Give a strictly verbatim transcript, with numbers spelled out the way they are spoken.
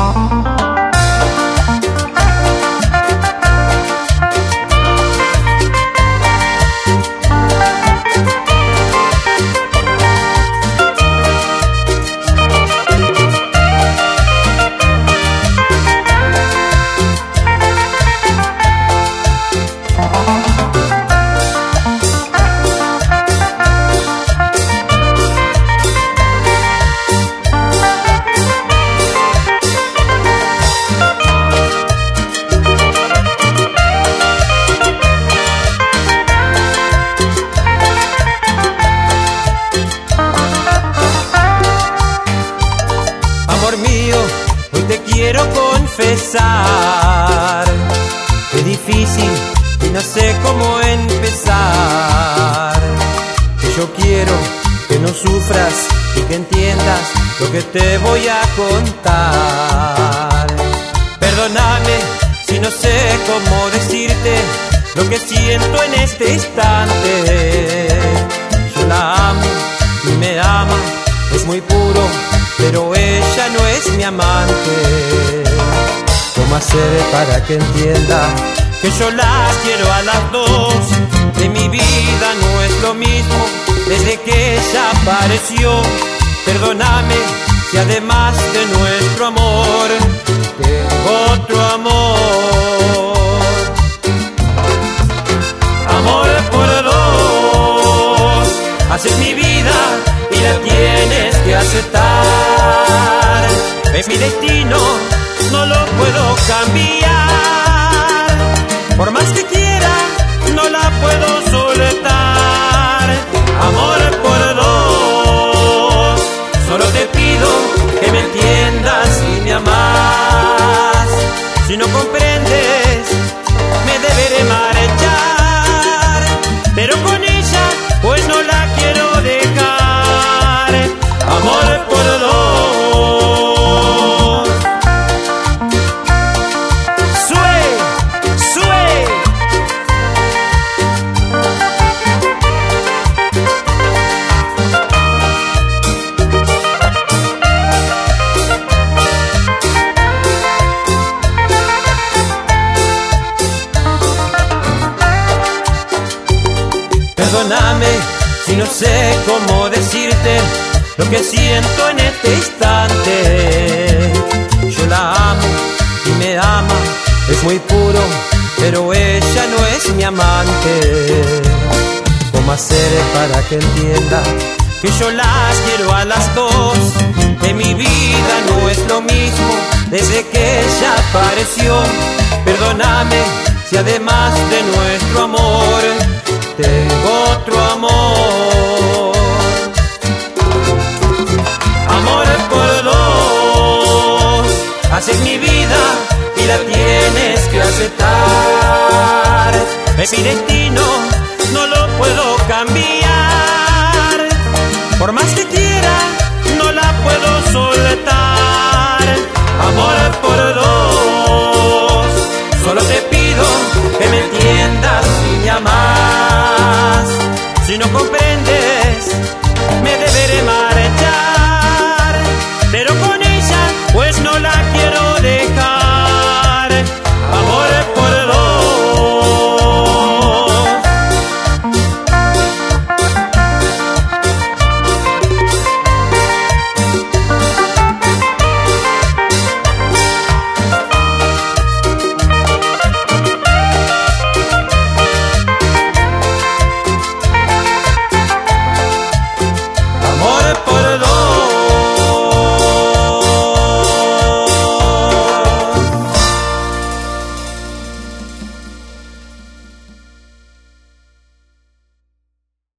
Amor mío, hoy te quiero confesar que es difícil y no sé cómo empezar. Que yo quiero que no sufras y que entiendas lo que te voy a contar. Perdóname si no sé cómo decirte lo que siento en este instante. Yo la amo y me ama, es muy puro, pero ella no es mi amante. ¿Cómo hacer para que entienda que yo las quiero a las dos? De mi vida no es lo mismo desde que ella apareció. Perdóname si además de nuestro amor tengo otro amor. Amor por dos, haces mi vida y la tienes que aceptar. Es mi destino, no lo puedo cambiar. Por más que quiera, no la puedo soltar. Amor por dos, solo te pido que me entiendas y me amas. Si no comprendes, me deberé marchar, pero con ella pues no la quiero dejar. Amor por dos. Sue, sue. Perdóname si no sé cómo decirte lo que siento en este instante. Yo la amo y me ama, es muy puro, pero ella no es mi amante. ¿Cómo hacer para que entienda que yo las quiero a las dos? Que mi vida no es lo mismo desde que ella apareció. Perdóname si además de nuestro amor tengo otro amor. Amor por dos, haces mi vida y la tienes que aceptar. Me pides